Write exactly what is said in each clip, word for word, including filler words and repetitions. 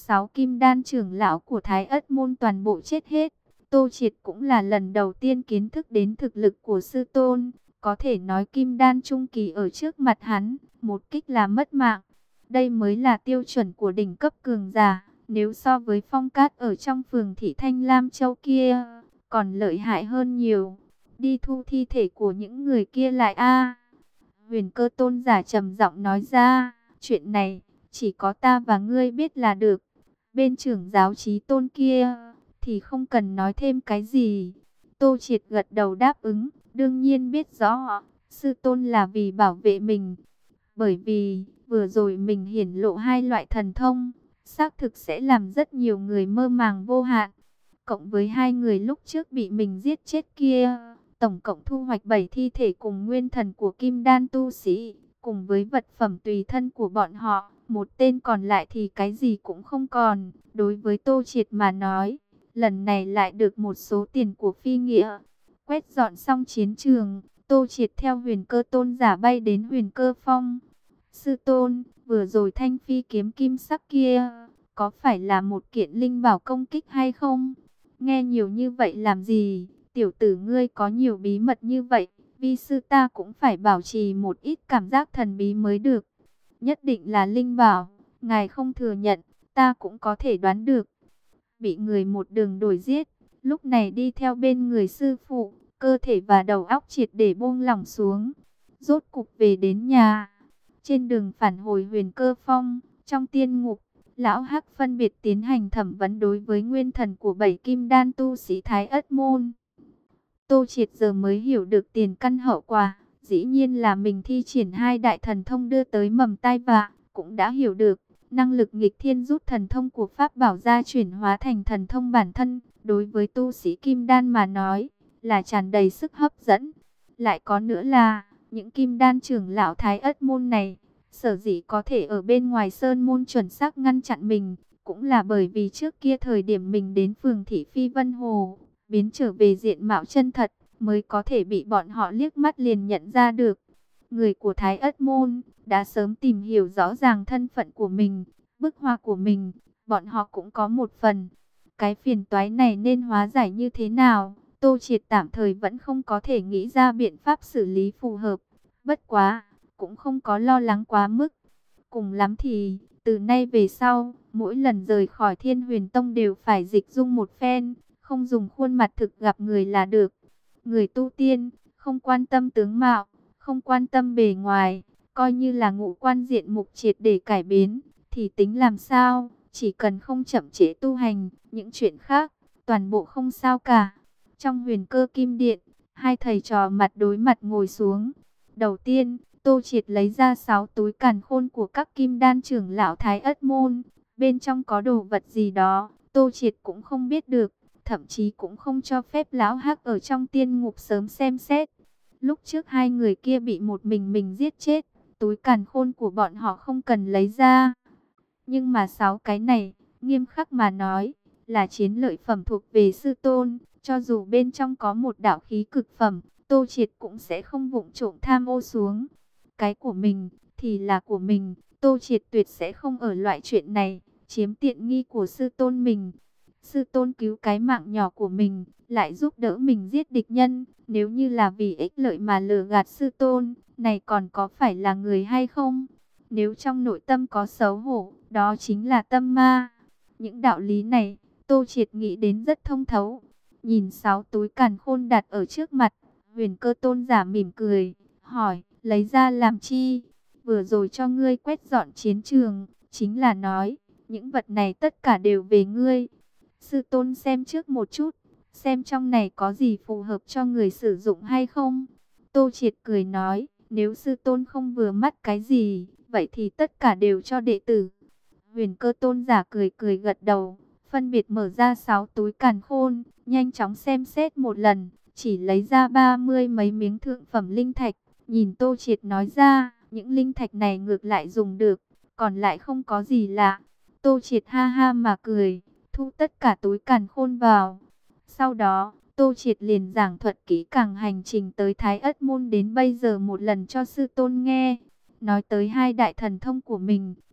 sáu kim đan trưởng lão của Thái Ất môn toàn bộ chết hết. Tô Triệt cũng là lần đầu tiên kiến thức đến thực lực của sư tôn. Có thể nói kim đan trung kỳ ở trước mặt hắn, một kích là mất mạng. Đây mới là tiêu chuẩn của đỉnh cấp cường giả. Nếu so với Phong Cát ở trong phường thị Thanh Lam Châu kia, còn lợi hại hơn nhiều. Đi thu thi thể của những người kia lại a. Huyền Cơ tôn giả trầm giọng nói ra, chuyện này chỉ có ta và ngươi biết là được. Bên trưởng giáo chí tôn kia thì không cần nói thêm cái gì. Tô Triệt gật đầu đáp ứng, đương nhiên biết rõ sư tôn là vì bảo vệ mình. Bởi vì vừa rồi mình hiển lộ hai loại thần thông, xác thực sẽ làm rất nhiều người mơ màng vô hạn. Cộng với hai người lúc trước bị mình giết chết kia, tổng cộng thu hoạch bảy thi thể cùng nguyên thần của kim đan tu sĩ, cùng với vật phẩm tùy thân của bọn họ, một tên còn lại thì cái gì cũng không còn. Đối với Tô Triệt mà nói, lần này lại được một số tiền của phi nghĩa. Quét dọn xong chiến trường, Tô Triệt theo Huyền Cơ tôn giả bay đến Huyền Cơ Phong. Sư tôn, vừa rồi thanh phi kiếm kim sắc kia, có phải là một kiện linh bảo công kích hay không? Nghe nhiều như vậy làm gì? Tiểu tử ngươi có nhiều bí mật như vậy, vi sư ta cũng phải bảo trì một ít cảm giác thần bí mới được. Nhất định là linh bảo, ngài không thừa nhận, ta cũng có thể đoán được. Bị người một đường đuổi giết, lúc này đi theo bên người sư phụ, cơ thể và đầu óc triệt để buông lỏng xuống. Rốt cục về đến nhà. Trên đường phản hồi Huyền Cơ Phong, trong tiên ngục, Lão Hắc phân biệt tiến hành thẩm vấn đối với nguyên thần của bảy kim đan tu sĩ Thái Ất môn. Tô Triệt giờ mới hiểu được tiền căn hậu quả, dĩ nhiên là mình thi triển hai đại thần thông đưa tới mầm tai vạ, cũng đã hiểu được năng lực nghịch thiên rút thần thông của pháp bảo ra chuyển hóa thành thần thông bản thân, đối với tu sĩ kim đan mà nói là tràn đầy sức hấp dẫn. Lại có nữa là những kim đan trưởng lão Thái Ất môn này, sở dĩ có thể ở bên ngoài sơn môn chuẩn xác ngăn chặn mình, cũng là bởi vì trước kia thời điểm mình đến phường thị Phi Vân Hồ, biến trở về diện mạo chân thật, mới có thể bị bọn họ liếc mắt liền nhận ra được. Người của Thái Ất môn đã sớm tìm hiểu rõ ràng thân phận của mình, bức hoa của mình, bọn họ cũng có một phần. Cái phiền toái này nên hóa giải như thế nào? Tô Triệt tạm thời vẫn không có thể nghĩ ra biện pháp xử lý phù hợp. Bất quá, cũng không có lo lắng quá mức. Cùng lắm thì, từ nay về sau, mỗi lần rời khỏi Thiên Huyền Tông đều phải dịch dung một phen, không dùng khuôn mặt thực gặp người là được. Người tu tiên, không quan tâm tướng mạo, không quan tâm bề ngoài, coi như là ngũ quan diện mục triệt để cải biến, thì tính làm sao, chỉ cần không chậm trễ tu hành, những chuyện khác, toàn bộ không sao cả. Trong Huyền Cơ Kim Điện, hai thầy trò mặt đối mặt ngồi xuống. Đầu tiên, Tô Triệt lấy ra sáu túi càn khôn của các kim đan trưởng lão Thái Ất môn. Bên trong có đồ vật gì đó, Tô Triệt cũng không biết được, thậm chí cũng không cho phép lão Hắc ở trong tiên ngục sớm xem xét. Lúc trước hai người kia bị một mình mình giết chết, túi càn khôn của bọn họ không cần lấy ra. Nhưng mà sáu cái này, nghiêm khắc mà nói, là chiến lợi phẩm thuộc về sư tôn. Cho dù bên trong có một đạo khí cực phẩm, Tô Triệt cũng sẽ không vụng trộm tham ô xuống. Cái của mình thì là của mình, Tô Triệt tuyệt sẽ không ở loại chuyện này chiếm tiện nghi của sư tôn mình. Sư tôn cứu cái mạng nhỏ của mình, lại giúp đỡ mình giết địch nhân, nếu như là vì ích lợi mà lừa gạt sư tôn, này còn có phải là người hay không? Nếu trong nội tâm có xấu hổ, đó chính là tâm ma. Những đạo lý này, Tô Triệt nghĩ đến rất thông thấu. Nhìn sáu túi càn khôn đặt ở trước mặt, Huyền Cơ tôn giả mỉm cười, hỏi, lấy ra làm chi? Vừa rồi cho ngươi quét dọn chiến trường, chính là nói, những vật này tất cả đều về ngươi. Sư tôn xem trước một chút, xem trong này có gì phù hợp cho người sử dụng hay không. Tô Triệt cười nói, nếu sư tôn không vừa mắt cái gì, vậy thì tất cả đều cho đệ tử. Huyền Cơ tôn giả cười cười gật đầu, phân biệt mở ra sáu túi càn khôn, nhanh chóng xem xét một lần, chỉ lấy ra ba mươi mấy miếng thượng phẩm linh thạch. Nhìn Tô Triệt nói ra, những linh thạch này ngược lại dùng được, còn lại không có gì lạ. Tô Triệt ha ha mà cười, thu tất cả túi càn khôn vào. Sau đó, Tô Triệt liền giảng thuật kỹ càng hành trình tới Thái Ất môn đến bây giờ một lần cho sư tôn nghe. Nói tới hai đại thần thông của mình,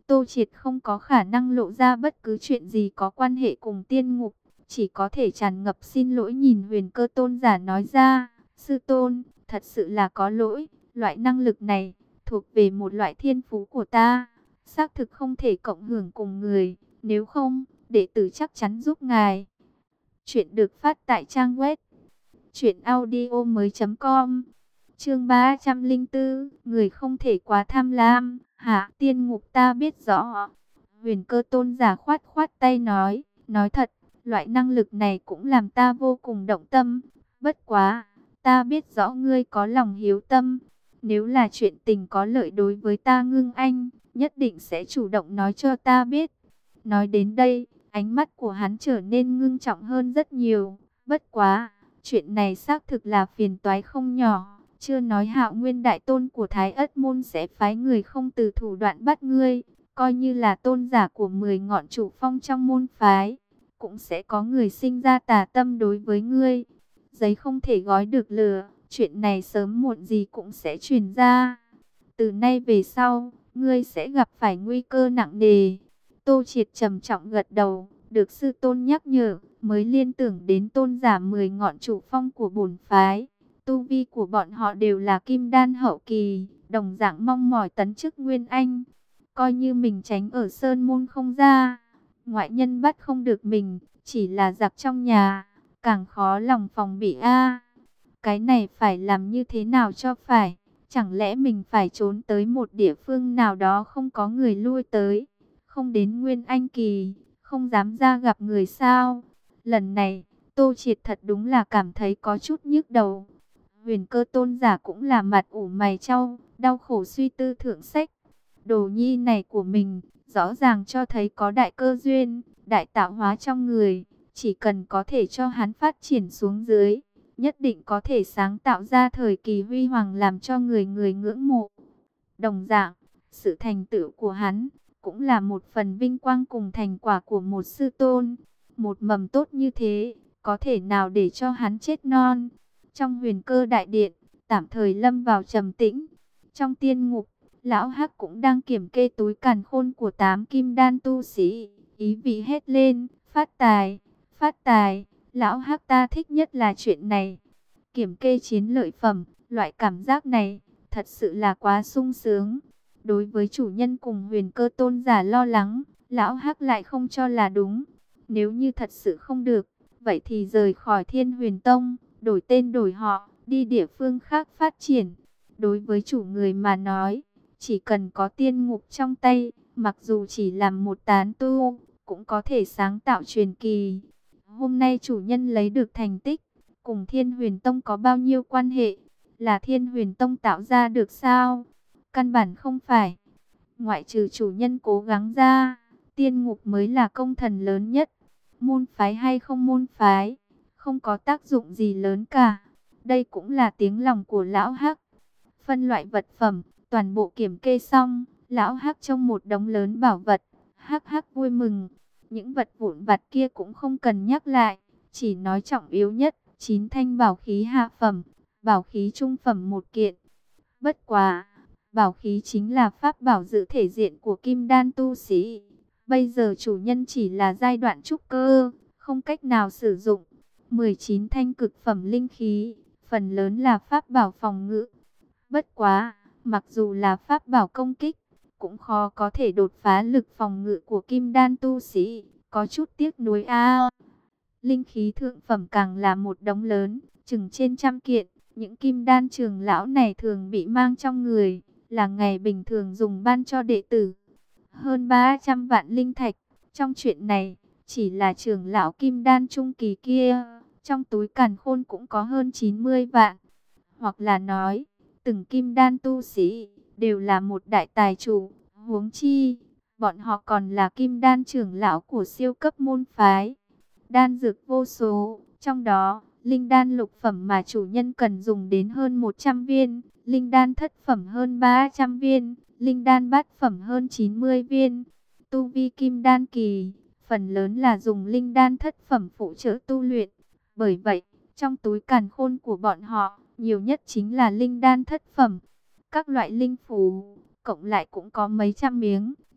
Tô Triệt không có khả năng lộ ra bất cứ chuyện gì có quan hệ cùng tiên ngục, chỉ có thể tràn ngập xin lỗi nhìn Huyền Cơ tôn giả nói ra, sư tôn, thật sự là có lỗi, loại năng lực này thuộc về một loại thiên phú của ta, xác thực không thể cộng hưởng cùng người, nếu không, đệ tử chắc chắn giúp ngài. Chuyện được phát tại trang web truyện audio mới chấm com. Chương ba trăm linh bốn, người không thể quá tham lam, hạ tiên ngục ta biết rõ. Huyền Cơ tôn giả khoát khoát tay nói, nói thật, loại năng lực này cũng làm ta vô cùng động tâm, bất quá, ta biết rõ ngươi có lòng hiếu tâm, nếu là chuyện tình có lợi đối với ta Ngưng Anh, nhất định sẽ chủ động nói cho ta biết. Nói đến đây, ánh mắt của hắn trở nên ngưng trọng hơn rất nhiều, bất quá, chuyện này xác thực là phiền toái không nhỏ. Chưa nói Hạo Nguyên đại tôn của Thái Ất môn sẽ phái người không từ thủ đoạn bắt ngươi, coi như là tôn giả của mười ngọn chủ phong trong môn phái, cũng sẽ có người sinh ra tà tâm đối với ngươi. Giấy không thể gói được lửa, chuyện này sớm muộn gì cũng sẽ truyền ra. Từ nay về sau, ngươi sẽ gặp phải nguy cơ nặng nề. Tô Triệt trầm trọng gật đầu, được sư tôn nhắc nhở, mới liên tưởng đến tôn giả mười ngọn chủ phong của bổn phái. Tu vi của bọn họ đều là kim đan hậu kỳ, đồng dạng mong mỏi tấn chức Nguyên Anh. Coi như mình tránh ở sơn môn không ra, ngoại nhân bắt không được mình, chỉ là giặc trong nhà, càng khó lòng phòng bị a. Cái này phải làm như thế nào cho phải? Chẳng lẽ mình phải trốn tới một địa phương nào đó không có người lui tới, không đến Nguyên Anh kỳ, không dám ra gặp người sao? Lần này, Tô Triệt thật đúng là cảm thấy có chút nhức đầu. Huyền Cơ tôn giả cũng là mặt ủ mày chau, đau khổ suy tư thượng sách. Đồ nhi này của mình, rõ ràng cho thấy có đại cơ duyên, đại tạo hóa trong người. Chỉ cần có thể cho hắn phát triển xuống dưới, nhất định có thể sáng tạo ra thời kỳ huy hoàng làm cho người người ngưỡng mộ. Đồng dạng, sự thành tựu của hắn, cũng là một phần vinh quang cùng thành quả của một sư tôn. Một mầm tốt như thế, có thể nào để cho hắn chết non? Trong Huyền Cơ đại điện, tạm thời lâm vào trầm tĩnh. Trong tiên ngục, lão Hắc cũng đang kiểm kê túi càn khôn của tám kim đan tu sĩ, ý vị hét lên, phát tài, phát tài, lão Hắc ta thích nhất là chuyện này. Kiểm kê chiến lợi phẩm, loại cảm giác này, thật sự là quá sung sướng. Đối với chủ nhân cùng Huyền Cơ tôn giả lo lắng, lão Hắc lại không cho là đúng. Nếu như thật sự không được, vậy thì rời khỏi Thiên Huyền Tông, đổi tên đổi họ, đi địa phương khác phát triển. Đối với chủ người mà nói, chỉ cần có tiên ngục trong tay, mặc dù chỉ làm một tán tu, cũng có thể sáng tạo truyền kỳ. Hôm nay chủ nhân lấy được thành tích, cùng Thiên Huyền Tông có bao nhiêu quan hệ? Là Thiên Huyền Tông tạo ra được sao? Căn bản không phải. Ngoại trừ chủ nhân cố gắng ra, tiên ngục mới là công thần lớn nhất. Môn phái hay không môn phái, không có tác dụng gì lớn cả. Đây cũng là tiếng lòng của lão Hắc. Phân loại vật phẩm, toàn bộ kiểm kê xong, lão Hắc trông một đống lớn bảo vật, Hắc Hắc vui mừng. Những vật vụn vặt kia cũng không cần nhắc lại, chỉ nói trọng yếu nhất, chín thanh bảo khí hạ phẩm, bảo khí trung phẩm một kiện. Bất quá, bảo khí chính là pháp bảo giữ thể diện của kim đan tu sĩ. Bây giờ chủ nhân chỉ là giai đoạn trúc cơ, không cách nào sử dụng. mười chín thanh cực phẩm linh khí, phần lớn là pháp bảo phòng ngự. Bất quá, mặc dù là pháp bảo công kích, cũng khó có thể đột phá lực phòng ngự của kim đan tu sĩ, có chút tiếc nuối a. Linh khí thượng phẩm càng là một đống lớn, chừng trên trăm kiện, những kim đan trưởng lão này thường bị mang trong người, là ngày bình thường dùng ban cho đệ tử. Hơn ba trăm vạn linh thạch, trong chuyện này, chỉ là trưởng lão kim đan trung kỳ kia, trong túi càn khôn cũng có hơn chín mươi vạn. Hoặc là nói, từng kim đan tu sĩ, đều là một đại tài chủ, huống chi, bọn họ còn là kim đan trưởng lão của siêu cấp môn phái. Đan dược vô số, trong đó, linh đan lục phẩm mà chủ nhân cần dùng đến hơn một trăm viên, linh đan thất phẩm hơn ba trăm viên, linh đan bát phẩm hơn chín mươi viên. Tu vi kim đan kỳ, phần lớn là dùng linh đan thất phẩm phụ trợ tu luyện. Bởi vậy, trong túi càn khôn của bọn họ, nhiều nhất chính là linh đan thất phẩm. Các loại linh phù, cộng lại cũng có mấy trăm miếng,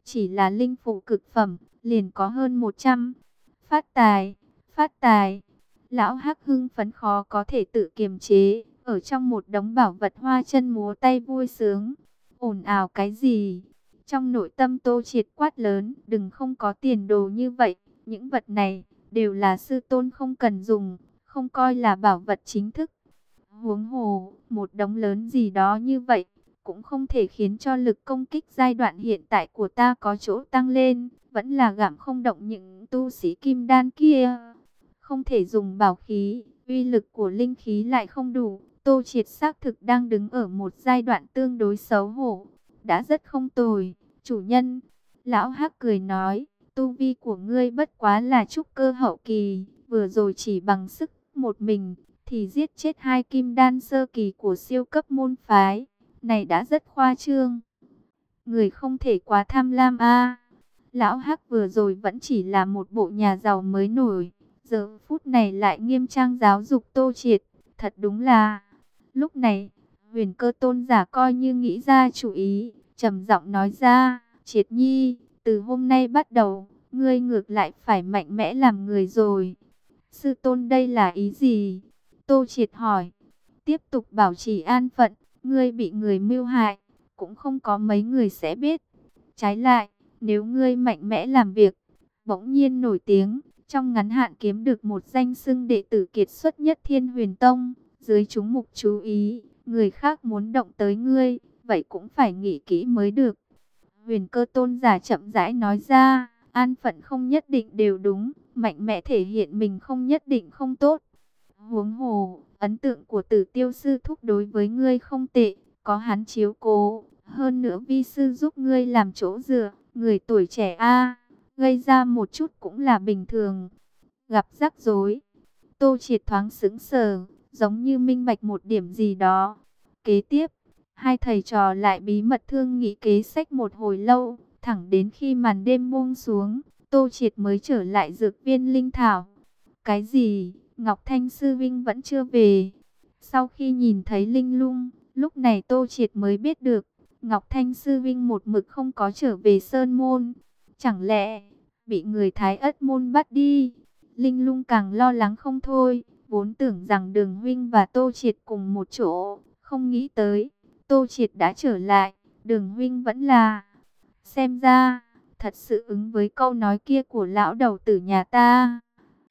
chỉ là linh phụ cực phẩm, liền có hơn một trăm. Phát tài, phát tài. Lão Hắc hưng phấn khó có thể tự kiềm chế, ở trong một đống bảo vật hoa chân múa tay vui sướng. Ồn ào cái gì? Trong nội tâm Tô Triệt quát lớn, đừng không có tiền đồ như vậy, những vật này đều là sư tôn không cần dùng, không coi là bảo vật chính thức. Huống hồ, một đống lớn gì đó như vậy, cũng không thể khiến cho lực công kích giai đoạn hiện tại của ta có chỗ tăng lên, vẫn là gặm không động những tu sĩ kim đan kia. Không thể dùng bảo khí, uy lực của linh khí lại không đủ. Tô Triệt xác thực đang đứng ở một giai đoạn tương đối xấu hổ, đã rất không tồi, chủ nhân. Lão Hắc cười nói, tu vi của ngươi bất quá là trúc cơ hậu kỳ, vừa rồi chỉ bằng sức một mình thì giết chết hai kim đan sơ kỳ của siêu cấp môn phái, này đã rất khoa trương. Người không thể quá tham lam a. Lão Hắc vừa rồi vẫn chỉ là một bộ nhà giàu mới nổi, giờ phút này lại nghiêm trang giáo dục Tô Triệt, thật đúng là. Lúc này, Huyền Cơ tôn giả coi như nghĩ ra chủ ý, trầm giọng nói ra, Triệt Nhi, từ hôm nay bắt đầu, ngươi ngược lại phải mạnh mẽ làm người rồi. Sư tôn đây là ý gì? Tô Triệt hỏi. Tiếp tục bảo trì an phận, ngươi bị người mưu hại, cũng không có mấy người sẽ biết. Trái lại, nếu ngươi mạnh mẽ làm việc, bỗng nhiên nổi tiếng, trong ngắn hạn kiếm được một danh xưng đệ tử kiệt xuất nhất Thiên Huyền Tông, dưới chúng mục chú ý, người khác muốn động tới ngươi, vậy cũng phải nghĩ kỹ mới được. Huyền Cơ tôn giả chậm rãi nói ra, an phận không nhất định đều đúng, mạnh mẽ thể hiện mình không nhất định không tốt. Huống hồ, ấn tượng của Tử Tiêu sư thúc đối với ngươi không tệ, có hắn chiếu cố, hơn nữa vi sư giúp ngươi làm chỗ dựa, người tuổi trẻ a, gây ra một chút cũng là bình thường. Gặp rắc rối, Tô Triệt thoáng sững sờ, giống như minh bạch một điểm gì đó. Kế tiếp, hai thầy trò lại bí mật thương nghị kế sách một hồi lâu, thẳng đến khi màn đêm buông xuống, Tô Triệt mới trở lại dược viên linh thảo. Cái gì? Ngọc Thanh sư vinh vẫn chưa về. Sau khi nhìn thấy linh lung, lúc này Tô Triệt mới biết được, Ngọc Thanh sư vinh một mực không có trở về Sơn Môn. Chẳng lẽ bị người Thái Ất môn bắt đi? Linh lung càng lo lắng không thôi, vốn tưởng rằng Đường huynh và Tô Triệt cùng một chỗ, không nghĩ tới Tô Triệt đã trở lại, Đường huynh vẫn là. Xem ra, thật sự ứng với câu nói kia của lão đầu tử nhà ta.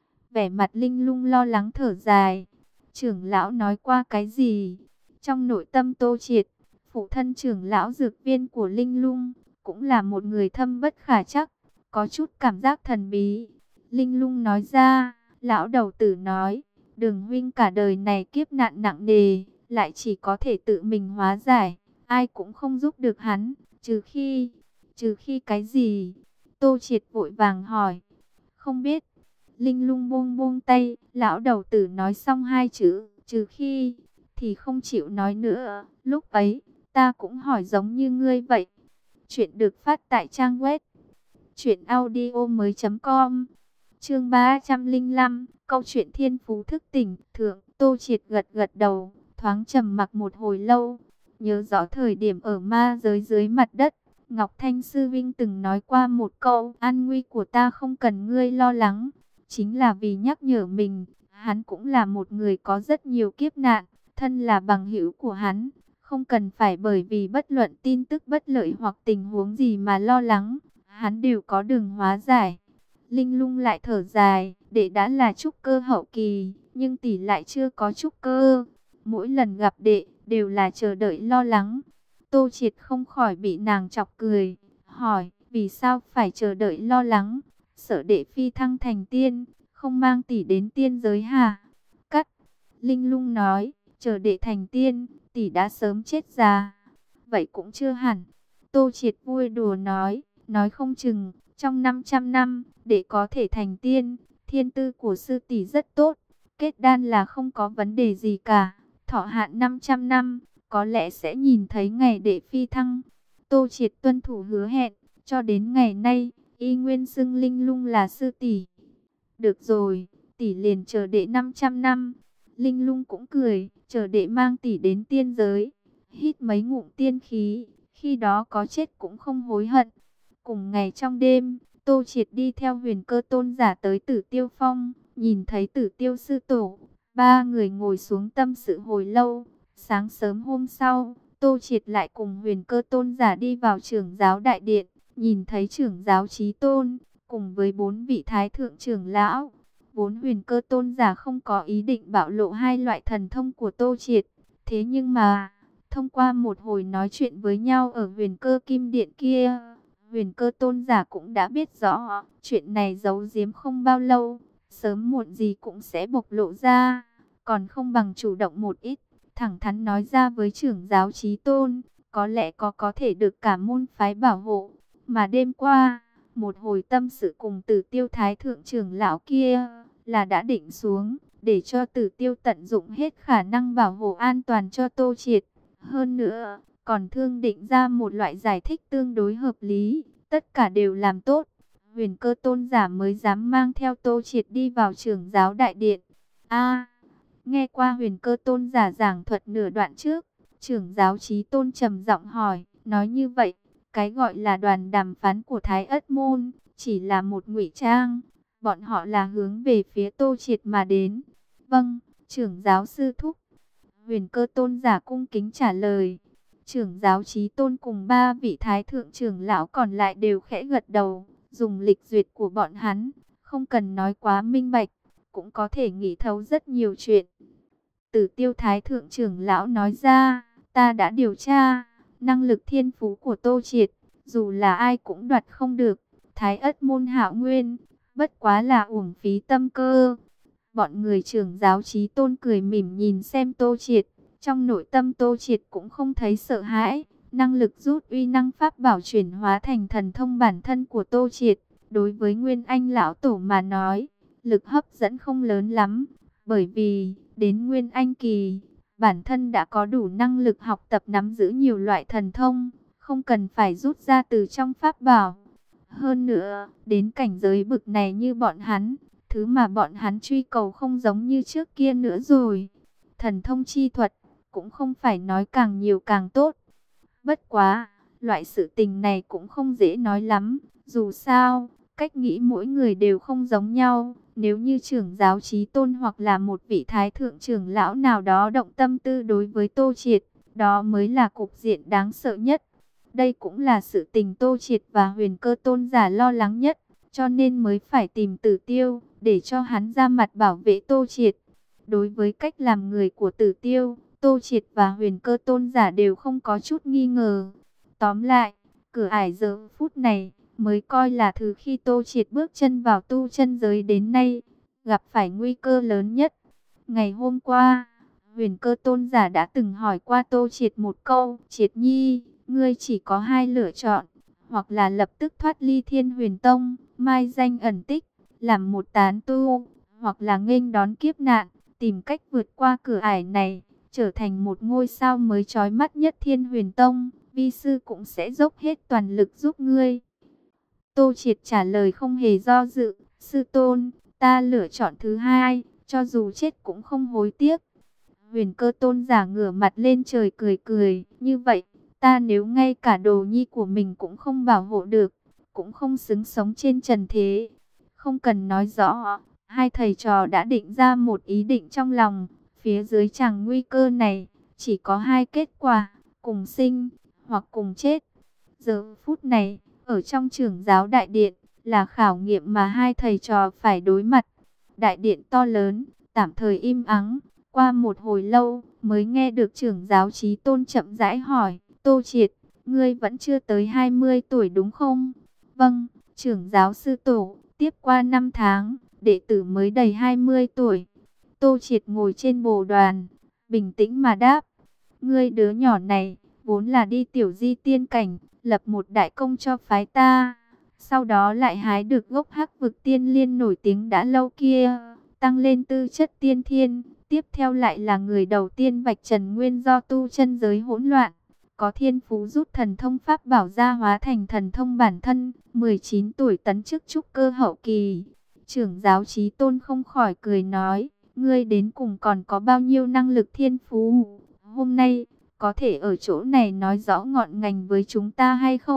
Vẻ mặt Linh lung lo lắng thở dài. Trưởng lão nói qua cái gì? Trong nội tâm Tô Triệt, phụ thân trưởng lão dược viên của Linh lung, cũng là một người thâm bất khả trắc, có chút cảm giác thần bí. Linh lung nói ra, lão đầu tử nói, Đường huynh cả đời này kiếp nạn nặng nề, lại chỉ có thể tự mình hóa giải, ai cũng không giúp được hắn, trừ khi, trừ khi cái gì? Tô Triệt vội vàng hỏi, không biết. Linh lung buông buông tay, lão đầu tử nói xong hai chữ, trừ khi, thì không chịu nói nữa. Lúc ấy, ta cũng hỏi giống như ngươi vậy. Chuyện được phát tại trang web truyện audio mới chấm com. Chương ba trăm linh lăm, câu chuyện thiên phú thức tỉnh. Thượng, Tô Triệt gật gật đầu, thoáng trầm mặc một hồi lâu. Nhớ rõ thời điểm ở ma giới dưới mặt đất, Ngọc Thanh sư vinh từng nói qua một câu, an nguy của ta không cần ngươi lo lắng. Chính là vì nhắc nhở mình, hắn cũng là một người có rất nhiều kiếp nạn, thân là bằng hữu của hắn, không cần phải bởi vì bất luận tin tức bất lợi hoặc tình huống gì mà lo lắng, hắn đều có đường hóa giải. Linh lung lại thở dài, đệ đã là trúc cơ hậu kỳ, nhưng tỷ lại chưa có trúc cơ. Mỗi lần gặp đệ, đều là chờ đợi lo lắng. Tô Triệt không khỏi bị nàng chọc cười, hỏi, vì sao phải chờ đợi lo lắng? Sợ đệ phi thăng thành tiên, không mang tỷ đến tiên giới hả? Cắt. Linh lung nói, chờ đệ thành tiên, tỷ đã sớm chết già. Vậy cũng chưa hẳn. Tô Triệt vui đùa nói, nói không chừng, trong năm trăm năm, đệ có thể thành tiên. Thiên tư của sư tỷ rất tốt, kết đan là không có vấn đề gì cả. Thọ hạn năm trăm năm, có lẽ sẽ nhìn thấy ngày đệ phi thăng. Tô Triệt tuân thủ hứa hẹn, cho đến ngày nay, y nguyên xưng linh lung là sư tỷ. Được rồi, tỷ liền chờ đệ năm trăm năm. Linh lung cũng cười, chờ đệ mang tỷ đến tiên giới, hít mấy ngụm tiên khí, khi đó có chết cũng không hối hận. Cùng ngày trong đêm, Tô Triệt đi theo Huyền Cơ Tôn giả tới Tử Tiêu Phong, nhìn thấy Tử Tiêu sư tổ, ba người ngồi xuống tâm sự hồi lâu. Sáng sớm hôm sau, Tô Triệt lại cùng Huyền Cơ Tôn giả đi vào trưởng giáo đại điện, nhìn thấy trưởng giáo Chí Tôn cùng với bốn vị thái thượng trưởng lão. Vốn Huyền Cơ Tôn giả không có ý định bạo lộ hai loại thần thông của Tô Triệt, thế nhưng mà thông qua một hồi nói chuyện với nhau ở Huyền Cơ Kim Điện kia, Huyền Cơ Tôn giả cũng đã biết rõ chuyện này giấu giếm không bao lâu, sớm muộn gì cũng sẽ bộc lộ ra, còn không bằng chủ động một ít, thẳng thắn nói ra với trưởng giáo Chí Tôn, có lẽ có có thể được cả môn phái bảo hộ. Mà đêm qua, một hồi tâm sự cùng Tử Tiêu thái thượng trưởng lão kia là đã định xuống, để cho Tử Tiêu tận dụng hết khả năng bảo hộ an toàn cho Tô Triệt. Hơn nữa, còn thương định ra một loại giải thích tương đối hợp lý, tất cả đều làm tốt. Huyền Cơ Tôn giả mới dám mang theo Tô Triệt đi vào trưởng giáo đại điện. A, nghe qua Huyền Cơ Tôn giả giảng thuật nửa đoạn trước, trưởng giáo Chí Tôn trầm giọng hỏi, nói như vậy, cái gọi là đoàn đàm phán của Thái Ất Môn chỉ là một ngụy trang, bọn họ là hướng về phía Tô Triệt mà đến. Vâng, trưởng giáo sư thúc. Huyền Cơ Tôn giả cung kính trả lời. Trưởng giáo Chí Tôn cùng ba vị thái thượng trưởng lão còn lại đều khẽ gật đầu, dùng lịch duyệt của bọn hắn, không cần nói quá minh bạch, cũng có thể nghĩ thấu rất nhiều chuyện. Tử Tiêu thái thượng trưởng lão nói ra, ta đã điều tra, năng lực thiên phú của Tô Triệt, dù là ai cũng đoạt không được. Thái Ất Môn Hạo Nguyên, bất quá là uổng phí tâm cơ. Bọn người trưởng giáo Chí Tôn cười mỉm nhìn xem Tô Triệt, trong nội tâm Tô Triệt cũng không thấy sợ hãi. Năng lực rút uy năng pháp bảo chuyển hóa thành thần thông bản thân của Tô Triệt, đối với Nguyên Anh lão tổ mà nói, lực hấp dẫn không lớn lắm, bởi vì đến Nguyên Anh kỳ, bản thân đã có đủ năng lực học tập nắm giữ nhiều loại thần thông, không cần phải rút ra từ trong pháp bảo. Hơn nữa, đến cảnh giới bực này như bọn hắn, thứ mà bọn hắn truy cầu không giống như trước kia nữa rồi. Thần thông chi thuật, cũng không phải nói càng nhiều càng tốt. Bất quá, loại sự tình này cũng không dễ nói lắm. Dù sao, cách nghĩ mỗi người đều không giống nhau. Nếu như trưởng giáo Chí Tôn hoặc là một vị thái thượng trưởng lão nào đó động tâm tư đối với Tô Triệt, đó mới là cục diện đáng sợ nhất. Đây cũng là sự tình Tô Triệt và Huyền Cơ Tôn giả lo lắng nhất, cho nên mới phải tìm Tử Tiêu, để cho hắn ra mặt bảo vệ Tô Triệt. Đối với cách làm người của Tử Tiêu, Tô Triệt và Huyền Cơ Tôn giả đều không có chút nghi ngờ. Tóm lại, cửa ải giờ phút này mới coi là từ khi Tô Triệt bước chân vào tu chân giới đến nay, gặp phải nguy cơ lớn nhất. Ngày hôm qua, Huyền Cơ Tôn giả đã từng hỏi qua Tô Triệt một câu, Triệt Nhi, ngươi chỉ có hai lựa chọn, hoặc là lập tức thoát ly Thiên Huyền Tông, mai danh ẩn tích, làm một tán tu, hoặc là nghênh đón kiếp nạn, tìm cách vượt qua cửa ải này, trở thành một ngôi sao mới chói mắt nhất Thiên Huyền Tông, vi sư cũng sẽ dốc hết toàn lực giúp ngươi. Tô Triệt trả lời không hề do dự, sư tôn, ta lựa chọn thứ hai, cho dù chết cũng không hối tiếc. Huyền Cơ Tôn giả ngửa mặt lên trời cười cười, như vậy, ta nếu ngay cả đồ nhi của mình cũng không bảo hộ được, cũng không xứng sống trên trần thế. Không cần nói rõ, hai thầy trò đã định ra một ý định trong lòng, phía dưới chàng nguy cơ này, chỉ có hai kết quả, cùng sinh, hoặc cùng chết. Giờ phút này, ở trong trưởng giáo đại điện, là khảo nghiệm mà hai thầy trò phải đối mặt. Đại điện to lớn, tạm thời im ắng, qua một hồi lâu, mới nghe được trưởng giáo Chí Tôn chậm rãi hỏi, Tô Triệt, ngươi vẫn chưa tới hai mươi tuổi đúng không? Vâng, trưởng giáo sư tổ, tiếp qua năm tháng, đệ tử mới đầy hai mươi tuổi. Tô Triệt ngồi trên bồ đoàn, bình tĩnh mà đáp, ngươi đứa nhỏ này, vốn là đi tiểu di tiên cảnh, lập một đại công cho phái ta. Sau đó lại hái được gốc hắc vực tiên liên nổi tiếng đã lâu kia, tăng lên tư chất tiên thiên. Tiếp theo lại là người đầu tiên vạch trần nguyên do tu chân giới hỗn loạn, có thiên phú rút thần thông pháp bảo ra hóa thành thần thông bản thân, mười chín tuổi tấn chức trúc cơ hậu kỳ. Trưởng giáo Chí Tôn không khỏi cười nói, ngươi đến cùng còn có bao nhiêu năng lực thiên phú, hôm nay có thể ở chỗ này nói rõ ngọn ngành với chúng ta hay không?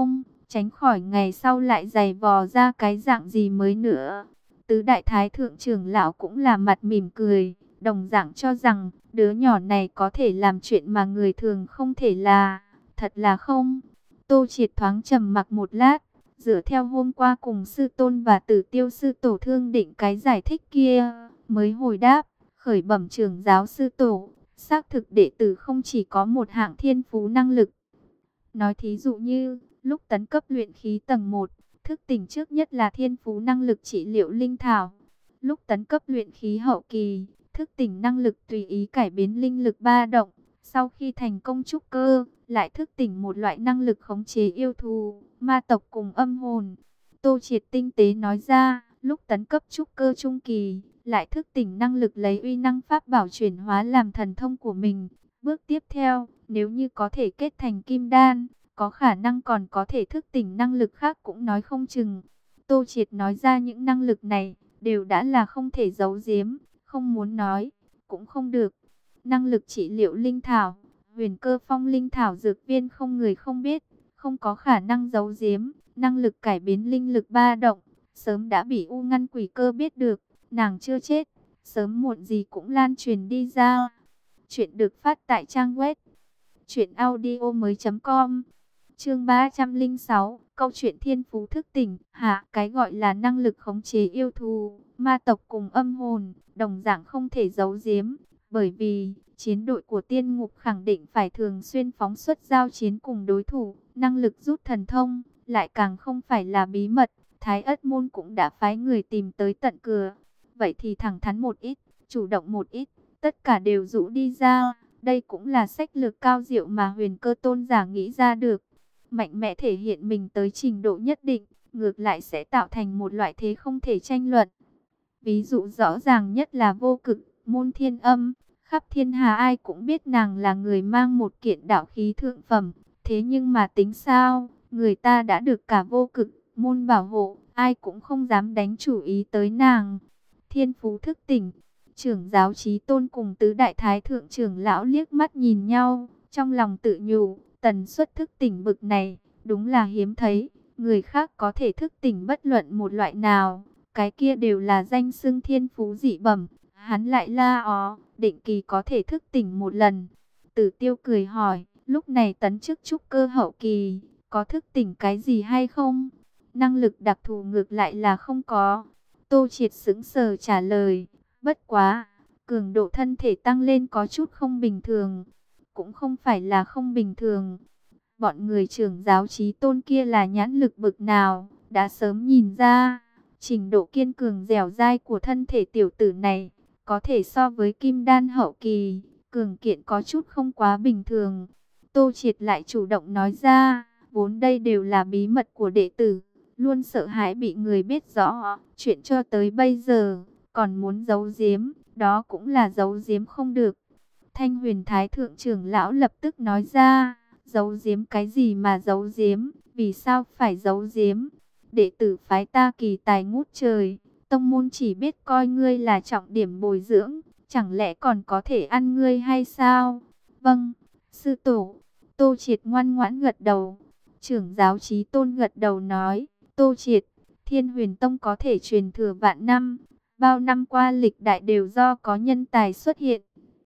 tránh khỏi ngày sau lại giày vò ra cái dạng gì mới nữa. Tứ đại thái thượng trưởng lão cũng là mặt mỉm cười, đồng dạng cho rằng đứa nhỏ này có thể làm chuyện mà người thường không thể là, thật là không. Tô Triệt thoáng trầm mặc một lát, dựa theo hôm qua cùng sư tôn và Tử Tiêu sư tổ thương định cái giải thích kia, mới hồi đáp, khởi bẩm trưởng giáo sư tổ, xác thực đệ tử không chỉ có một hạng thiên phú năng lực. Nói thí dụ như, lúc tấn cấp luyện khí tầng một, thức tỉnh trước nhất là thiên phú năng lực trị liệu linh thảo. Lúc tấn cấp luyện khí hậu kỳ, thức tỉnh năng lực tùy ý cải biến linh lực ba động. Sau khi thành công trúc cơ, lại thức tỉnh một loại năng lực khống chế yêu thú, ma tộc cùng âm hồn. Tô Triệt tinh tế nói ra, lúc tấn cấp trúc cơ trung kỳ, lại thức tỉnh năng lực lấy uy năng pháp bảo chuyển hóa làm thần thông của mình. Bước tiếp theo, nếu như có thể kết thành kim đan, có khả năng còn có thể thức tỉnh năng lực khác cũng nói không chừng. Tô Triệt nói ra những năng lực này, đều đã là không thể giấu giếm, không muốn nói, cũng không được. Năng lực trị liệu linh thảo, huyền cơ phong linh thảo dược viên không người không biết, không có khả năng giấu giếm. Năng lực cải biến linh lực ba động, sớm đã bị U Ngăn Quỷ Cơ biết được, nàng chưa chết, sớm muộn gì cũng lan truyền đi ra. Chuyện được phát tại trang web truyện audio mới chấm com. Chương ba trăm lẻ sáu, câu chuyện thiên phú thức tỉnh. Hạ, cái gọi là năng lực khống chế yêu thú, ma tộc cùng âm hồn, đồng dạng không thể giấu giếm, bởi vì chiến đội của tiên ngục khẳng định phải thường xuyên phóng xuất giao chiến cùng đối thủ, năng lực rút thần thông lại càng không phải là bí mật. Thái Ất môn cũng đã phái người tìm tới tận cửa. Vậy thì thẳng thắn một ít, chủ động một ít, tất cả đều rũ đi ra. Đây cũng là sách lược cao diệu mà Huyền Cơ tôn giả nghĩ ra được. Mạnh mẽ thể hiện mình tới trình độ nhất định, ngược lại sẽ tạo thành một loại thế không thể tranh luận. Ví dụ rõ ràng nhất là vô cực, môn thiên âm. Khắp thiên hà ai cũng biết nàng là người mang một kiện đạo khí thượng phẩm. Thế nhưng mà tính sao, người ta đã được cả vô cực, môn bảo hộ, ai cũng không dám đánh chủ ý tới nàng. Thiên phú thức tỉnh, trưởng giáo Chí Tôn cùng tứ đại thái thượng trưởng lão liếc mắt nhìn nhau, trong lòng tự nhủ, tần suất thức tỉnh bực này, đúng là hiếm thấy. Người khác có thể thức tỉnh bất luận một loại nào, cái kia đều là danh xưng thiên phú dị bẩm. Hắn lại la ó, định kỳ có thể thức tỉnh một lần. Tử Tiêu cười hỏi, lúc này tấn chức trúc cơ hậu kỳ, có thức tỉnh cái gì hay không? Năng lực đặc thù ngược lại là không có. Tô Triệt sững sờ trả lời, bất quá, cường độ thân thể tăng lên có chút không bình thường. Cũng không phải là không bình thường. Bọn người trưởng giáo Chí Tôn kia là nhãn lực bực nào, đã sớm nhìn ra. Trình độ kiên cường dẻo dai của thân thể tiểu tử này, có thể so với kim đan hậu kỳ, cường kiện có chút không quá bình thường. Tô Triệt lại chủ động nói ra, vốn đây đều là bí mật của đệ tử, luôn sợ hãi bị người biết rõ, chuyện cho tới bây giờ, còn muốn giấu giếm, đó cũng là giấu giếm không được. Thanh Huyền Thái Thượng trưởng lão lập tức nói ra, giấu giếm cái gì mà giấu giếm, vì sao phải giấu giếm? Đệ tử phái ta kỳ tài ngút trời, tông môn chỉ biết coi ngươi là trọng điểm bồi dưỡng, chẳng lẽ còn có thể ăn ngươi hay sao? Vâng, sư tổ. Tô Triệt ngoan ngoãn gật đầu. Trưởng giáo Chí Tôn gật đầu nói, Tô Triệt, Thiên Huyền Tông có thể truyền thừa vạn năm, bao năm qua lịch đại đều do có nhân tài xuất hiện.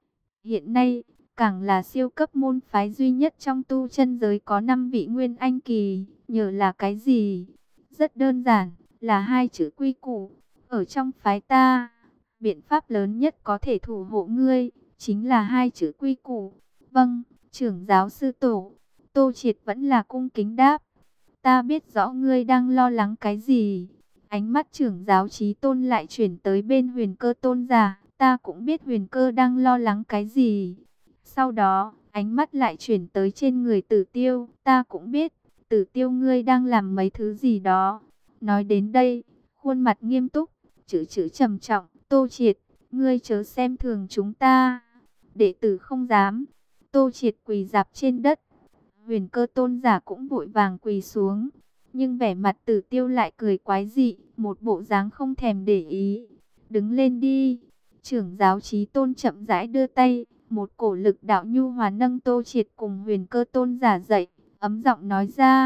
Hiện nay, càng là siêu cấp môn phái duy nhất trong tu chân giới có năm vị nguyên anh kỳ, nhờ là cái gì? Rất đơn giản, là hai chữ quy củ. Ở trong phái ta, biện pháp lớn nhất có thể thủ hộ ngươi, chính là hai chữ quy củ. Vâng, trưởng giáo sư tổ. Tô Triệt vẫn là cung kính đáp. Ta biết rõ ngươi đang lo lắng cái gì. Ánh mắt trưởng giáo Chí Tôn lại chuyển tới bên Huyền Cơ tôn giả. Ta cũng biết Huyền Cơ đang lo lắng cái gì. Sau đó, ánh mắt lại chuyển tới trên người Tử Tiêu. Ta cũng biết, Tử Tiêu ngươi đang làm mấy thứ gì đó. Nói đến đây, khuôn mặt nghiêm túc, chữ chữ trầm trọng. Tô Triệt, ngươi chớ xem thường chúng ta. Đệ tử không dám. Tô Triệt quỳ rạp trên đất. Huyền Cơ tôn giả cũng vội vàng quỳ xuống. Nhưng vẻ mặt Tử Tiêu lại cười quái dị, một bộ dáng không thèm để ý. Đứng lên đi. Trưởng giáo Chí Tôn chậm rãi đưa tay, một cổ lực đạo nhu hòa nâng Tô Triệt cùng Huyền Cơ tôn giả dậy, ấm giọng nói ra,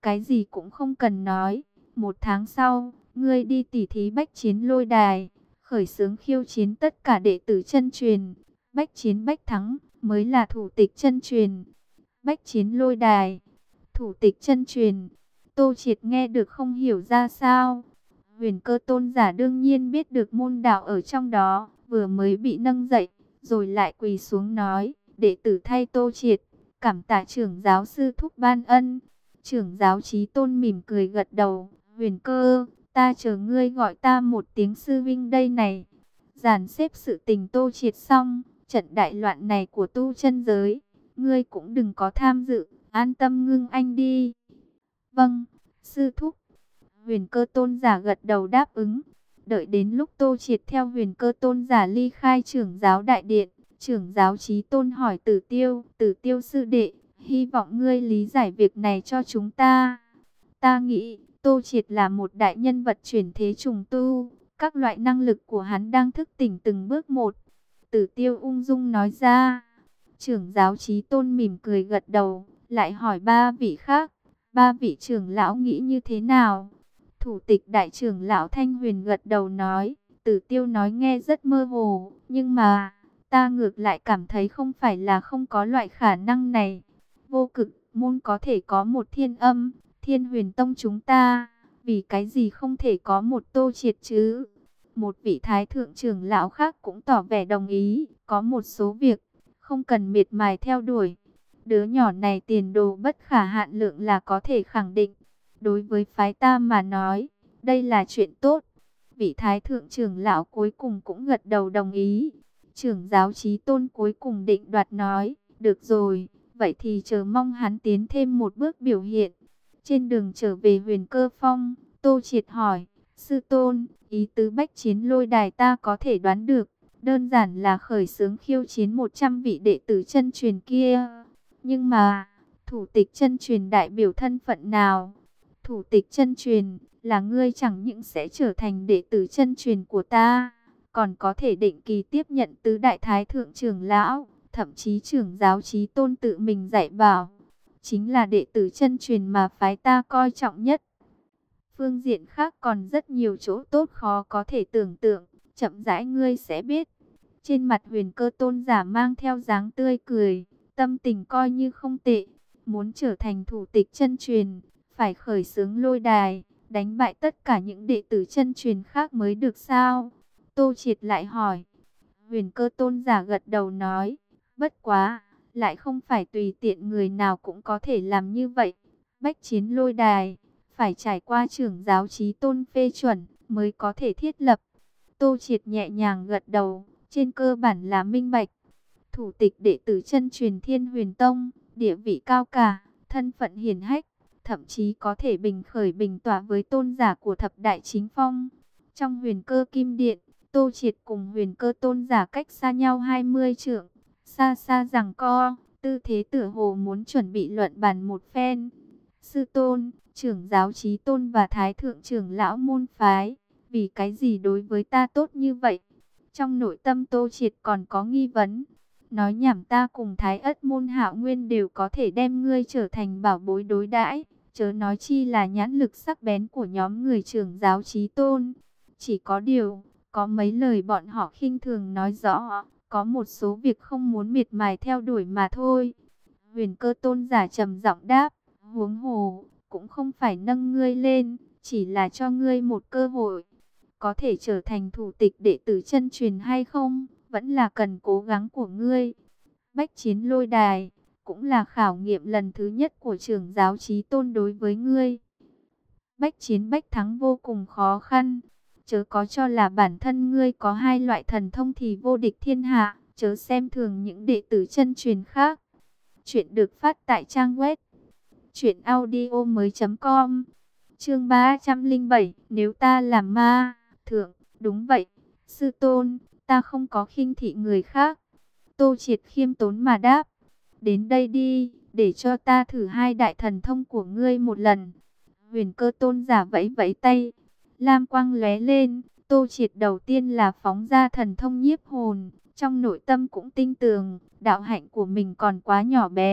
cái gì cũng không cần nói. Một tháng sau, ngươi đi tỉ thí bách chiến lôi đài, khởi xướng khiêu chiến tất cả đệ tử chân truyền. Bách chiến bách thắng mới là thủ tịch chân truyền. Bách chiến lôi đài, thủ tịch chân truyền. Tô Triệt nghe được không hiểu ra sao. Huyền Cơ tôn giả đương nhiên biết được môn đạo ở trong đó, vừa mới bị nâng dậy, rồi lại quỳ xuống nói, đệ tử thay Tô Triệt, cảm tạ trưởng giáo sư thúc ban ân. Trưởng giáo Chí Tôn mỉm cười gật đầu, Huyền Cơ, ta chờ ngươi gọi ta một tiếng sư vinh đây này. Dàn xếp sự tình Tô Triệt xong, trận đại loạn này của tu chân giới, ngươi cũng đừng có tham dự, an tâm ngưng anh đi. Vâng, sư thúc. Huyền Cơ tôn giả gật đầu đáp ứng. Đợi đến lúc Tô Triệt theo Huyền Cơ tôn giả ly khai trưởng giáo đại điện, trưởng giáo Chí Tôn hỏi Tử Tiêu, Tử Tiêu sư đệ, hy vọng ngươi lý giải việc này cho chúng ta. Ta nghĩ, Tô Triệt là một đại nhân vật chuyển thế trùng tu, các loại năng lực của hắn đang thức tỉnh từng bước một. Tử Tiêu ung dung nói ra. Trưởng giáo Chí Tôn mỉm cười gật đầu, lại hỏi ba vị khác, ba vị trưởng lão nghĩ như thế nào? Thủ tịch đại trưởng lão Thanh Huyền gật đầu nói, Tử Tiêu nói nghe rất mơ hồ, nhưng mà, ta ngược lại cảm thấy không phải là không có loại khả năng này. Vô Cực môn có thể có một Thiên Âm, Thiên Huyền tông chúng ta, vì cái gì không thể có một Tô Triệt chứ? Một vị thái thượng trưởng lão khác cũng tỏ vẻ đồng ý, có một số việc không cần miệt mài theo đuổi. Đứa nhỏ này tiền đồ bất khả hạn lượng là có thể khẳng định. Đối với phái ta mà nói, đây là chuyện tốt. Vị thái thượng trưởng lão cuối cùng cũng gật đầu đồng ý. Trưởng giáo Chí Tôn cuối cùng định đoạt nói, được rồi, vậy thì chờ mong hắn tiến thêm một bước biểu hiện. Trên đường trở về Huyền Cơ Phong, Tô Triệt hỏi, sư tôn, ý tứ bách chiến lôi đài ta có thể đoán được. Đơn giản là khởi xướng khiêu chiến một trăm vị đệ tử chân truyền kia. Nhưng mà, thủ tịch chân truyền đại biểu thân phận nào? Thủ tịch chân truyền là ngươi chẳng những sẽ trở thành đệ tử chân truyền của ta, còn có thể định kỳ tiếp nhận tứ đại thái thượng trưởng lão, thậm chí trưởng giáo Chí Tôn tự mình dạy bảo. Chính là đệ tử chân truyền mà phái ta coi trọng nhất. Phương diện khác còn rất nhiều chỗ tốt khó có thể tưởng tượng, chậm rãi ngươi sẽ biết. Trên mặt Huyền Cơ tôn giả mang theo dáng tươi cười, tâm tình coi như không tệ. Muốn trở thành thủ tịch chân truyền, phải khởi xướng lôi đài, đánh bại tất cả những đệ tử chân truyền khác mới được sao? Tô Triệt lại hỏi. Huyền Cơ tôn giả gật đầu nói, bất quá, lại không phải tùy tiện người nào cũng có thể làm như vậy. Bách chiến lôi đài, phải trải qua trưởng giáo Chí Tôn phê chuẩn mới có thể thiết lập. Tô Triệt nhẹ nhàng gật đầu, trên cơ bản là minh bạch. Thủ tịch đệ tử chân truyền Thiên Huyền Tông, địa vị cao cả, thân phận hiển hách, thậm chí có thể bình khởi bình tỏa với tôn giả của thập đại chính phong. Trong Huyền Cơ Kim Điện, Tô Triệt cùng Huyền Cơ tôn giả cách xa nhau hai mươi trượng, xa xa giằng co, tư thế tựa hồ muốn chuẩn bị luận bàn một phen. Sư tôn, trưởng giáo Chí Tôn và thái thượng trưởng lão môn phái, vì cái gì đối với ta tốt như vậy? Trong nội tâm Tô Triệt còn có nghi vấn. Nói nhảm, ta cùng Thái Ất môn Hạo Nguyên đều có thể đem ngươi trở thành bảo bối đối đãi, chớ nói chi là nhãn lực sắc bén của nhóm người trưởng giáo Chí Tôn. Chỉ có điều, có mấy lời bọn họ khinh thường nói rõ, có một số việc không muốn miệt mài theo đuổi mà thôi. Huyền Cơ tôn giả trầm giọng đáp, huống hồ, cũng không phải nâng ngươi lên, chỉ là cho ngươi một cơ hội. Có thể trở thành thủ tịch đệ tử chân truyền hay không, vẫn là cần cố gắng của ngươi. Bách chiến lôi đài, cũng là khảo nghiệm lần thứ nhất của trưởng giáo Chí Tôn đối với ngươi. Bách chiến bách thắng vô cùng khó khăn. Chớ có cho là bản thân ngươi có hai loại thần thông thì vô địch thiên hạ, chớ xem thường những đệ tử chân truyền khác. Chuyện được phát tại trang web truyện audio mới chấm com. Chương ba trăm lẻ bảy, nếu ta làm ma. Thượng, đúng vậy, sư tôn, ta không có khinh thị người khác. Tô Triệt khiêm tốn mà đáp, đến đây đi, để cho ta thử hai đại thần thông của ngươi một lần. Huyền Cơ tôn giả vẫy vẫy tay, lam quang lóe lên. Tô Triệt đầu tiên là phóng ra thần thông nhiếp hồn, trong nội tâm cũng tinh tường, đạo hạnh của mình còn quá nhỏ bé,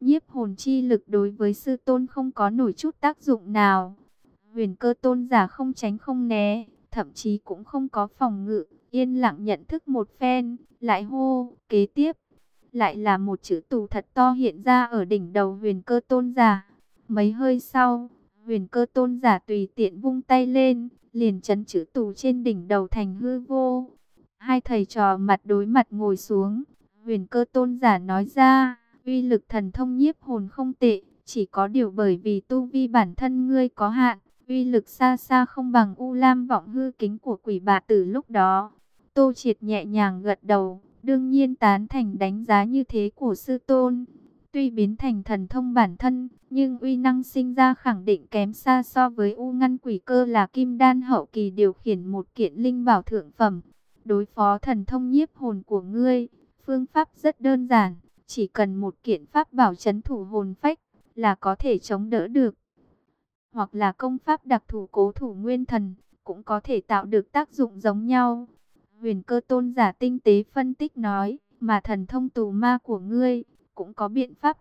nhiếp hồn chi lực đối với sư tôn không có nổi chút tác dụng nào. Huyền Cơ tôn giả không tránh không né, thậm chí cũng không có phòng ngự, yên lặng nhận thức một phen, lại hô, kế tiếp. Lại là một chữ tù thật to hiện ra ở đỉnh đầu Huyền Cơ tôn giả. Mấy hơi sau, Huyền Cơ tôn giả tùy tiện vung tay lên, liền chấn chữ tù trên đỉnh đầu thành hư vô. Hai thầy trò mặt đối mặt ngồi xuống, Huyền Cơ tôn giả nói ra, uy lực thần thông nhiếp hồn không tệ, chỉ có điều bởi vì tu vi bản thân ngươi có hạn, uy lực xa xa không bằng U Lam vọng hư kính của quỷ bà tử lúc đó. Tô Triệt nhẹ nhàng gật đầu, đương nhiên tán thành đánh giá như thế của sư tôn. Tuy biến thành thần thông bản thân, nhưng uy năng sinh ra khẳng định kém xa so với U Ngăn Quỷ Cơ là kim đan hậu kỳ điều khiển một kiện linh bảo thượng phẩm. Đối phó thần thông nhiếp hồn của ngươi, phương pháp rất đơn giản, chỉ cần một kiện pháp bảo trấn thủ hồn phách là có thể chống đỡ được. Hoặc là công pháp đặc thủ cố thủ nguyên thần, cũng có thể tạo được tác dụng giống nhau. Huyền Cơ tôn giả tinh tế phân tích nói, mà thần thông tù ma của ngươi cũng có biện pháp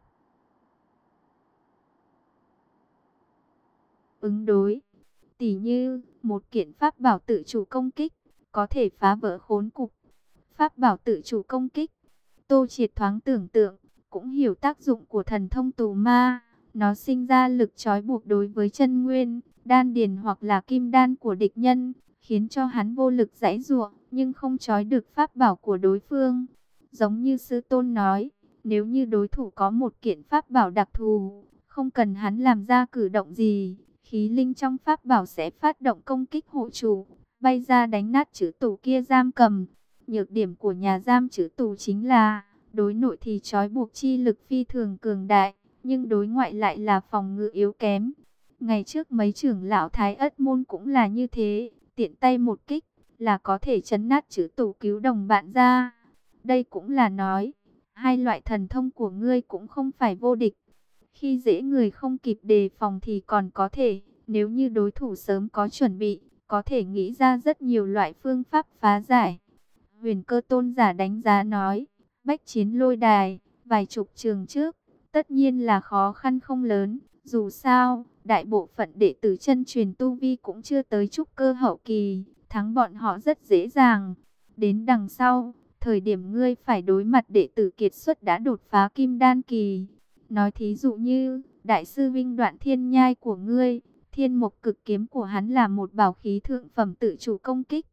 ứng đối. Tỉ như, một kiện pháp bảo tự chủ công kích, có thể phá vỡ khốn cục. Pháp bảo tự chủ công kích, Tô Triệt thoáng tưởng tượng, cũng hiểu tác dụng của thần thông tù ma. Nó sinh ra lực trói buộc đối với chân nguyên, đan điền hoặc là kim đan của địch nhân, khiến cho hắn vô lực giãy giụa, nhưng không trói được pháp bảo của đối phương. Giống như sư tôn nói, nếu như đối thủ có một kiện pháp bảo đặc thù, không cần hắn làm ra cử động gì, khí linh trong pháp bảo sẽ phát động công kích hộ chủ, bay ra đánh nát chữ tù kia giam cầm. Nhược điểm của nhà giam chữ tù chính là, đối nội thì trói buộc chi lực phi thường cường đại, nhưng đối ngoại lại là phòng ngự yếu kém. Ngày trước mấy trưởng lão Thái Ất môn cũng là như thế, tiện tay một kích là có thể chấn nát chữ tù cứu đồng bạn ra. Đây cũng là nói, hai loại thần thông của ngươi cũng không phải vô địch. Khi dễ người không kịp đề phòng thì còn có thể, nếu như đối thủ sớm có chuẩn bị, có thể nghĩ ra rất nhiều loại phương pháp phá giải. Huyền Cơ tôn giả đánh giá nói, bách chiến lôi đài, vài chục trường trước, tất nhiên là khó khăn không lớn. Dù sao, đại bộ phận đệ tử chân truyền tu vi cũng chưa tới trúc cơ hậu kỳ, thắng bọn họ rất dễ dàng. Đến đằng sau, thời điểm ngươi phải đối mặt đệ tử kiệt xuất đã đột phá kim đan kỳ. Nói thí dụ như, đại sư Vinh Đoạn Thiên Nhai của ngươi, thiên mục cực kiếm của hắn là một bảo khí thượng phẩm tự chủ công kích.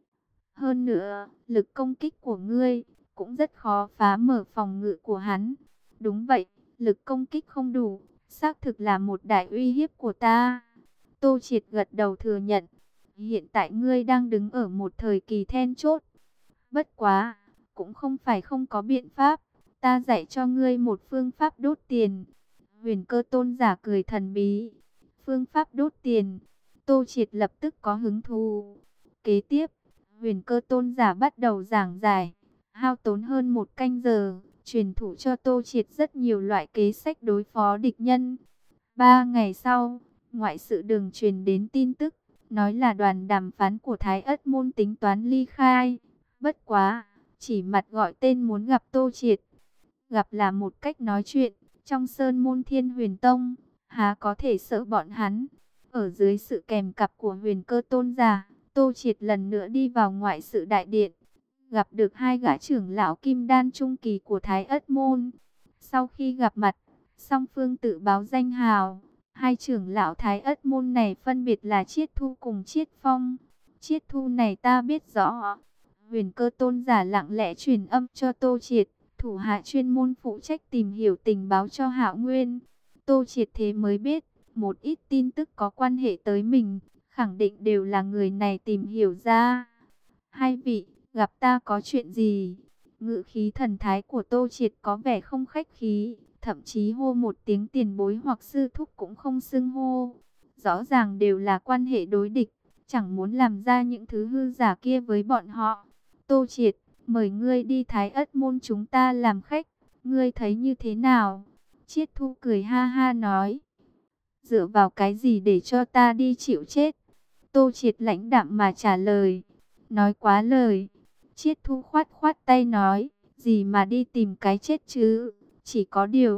Hơn nữa, lực công kích của ngươi cũng rất khó phá mở phòng ngự của hắn. Đúng vậy, lực công kích không đủ, xác thực là một đại uy hiếp của ta. Tô Triệt gật đầu thừa nhận, hiện tại ngươi đang đứng ở một thời kỳ then chốt. Bất quá, cũng không phải không có biện pháp, ta dạy cho ngươi một phương pháp đốt tiền. Huyền Cơ tôn giả cười thần bí, phương pháp đốt tiền. Tô Triệt lập tức có hứng thú. Kế tiếp, Huyền Cơ tôn giả bắt đầu giảng giải, hao tốn hơn một canh giờ, truyền thụ cho Tô Triệt rất nhiều loại kế sách đối phó địch nhân. Ba ngày sau, ngoại sự đường truyền đến tin tức, nói là đoàn đàm phán của Thái Ất môn tính toán ly khai. Bất quá, chỉ mặt gọi tên muốn gặp Tô Triệt. Gặp là một cách nói chuyện, trong sơn môn Thiên Huyền Tông, há có thể sợ bọn hắn. Ở dưới sự kèm cặp của Huyền Cơ tôn giả, Tô Triệt lần nữa đi vào ngoại sự đại điện, gặp được hai gã trưởng lão kim đan trung kỳ của Thái Ất môn. Sau khi gặp mặt, song phương tự báo danh hào. Hai trưởng lão Thái Ất môn này phân biệt là Chiết Thu cùng Chiết Phong. Chiết Thu này ta biết rõ. Huyền Cơ tôn giả lặng lẽ truyền âm cho Tô Triệt, thủ hạ chuyên môn phụ trách tìm hiểu tình báo cho Hạo Nguyên. Tô Triệt thế mới biết, một ít tin tức có quan hệ tới mình, khẳng định đều là người này tìm hiểu ra. Hai vị, gặp ta có chuyện gì? Ngữ khí thần thái của Tô Triệt có vẻ không khách khí, thậm chí hô một tiếng tiền bối hoặc sư thúc cũng không xưng hô. Rõ ràng đều là quan hệ đối địch, chẳng muốn làm ra những thứ hư giả kia với bọn họ. Tô Triệt, mời ngươi đi Thái Ất môn chúng ta làm khách, ngươi thấy như thế nào? Chiết Thu cười ha ha nói, dựa vào cái gì để cho ta đi chịu chết? Tô Triệt lãnh đạm mà trả lời, nói quá lời. Chiết Thu khoát khoát tay nói, gì mà đi tìm cái chết chứ? Chỉ có điều,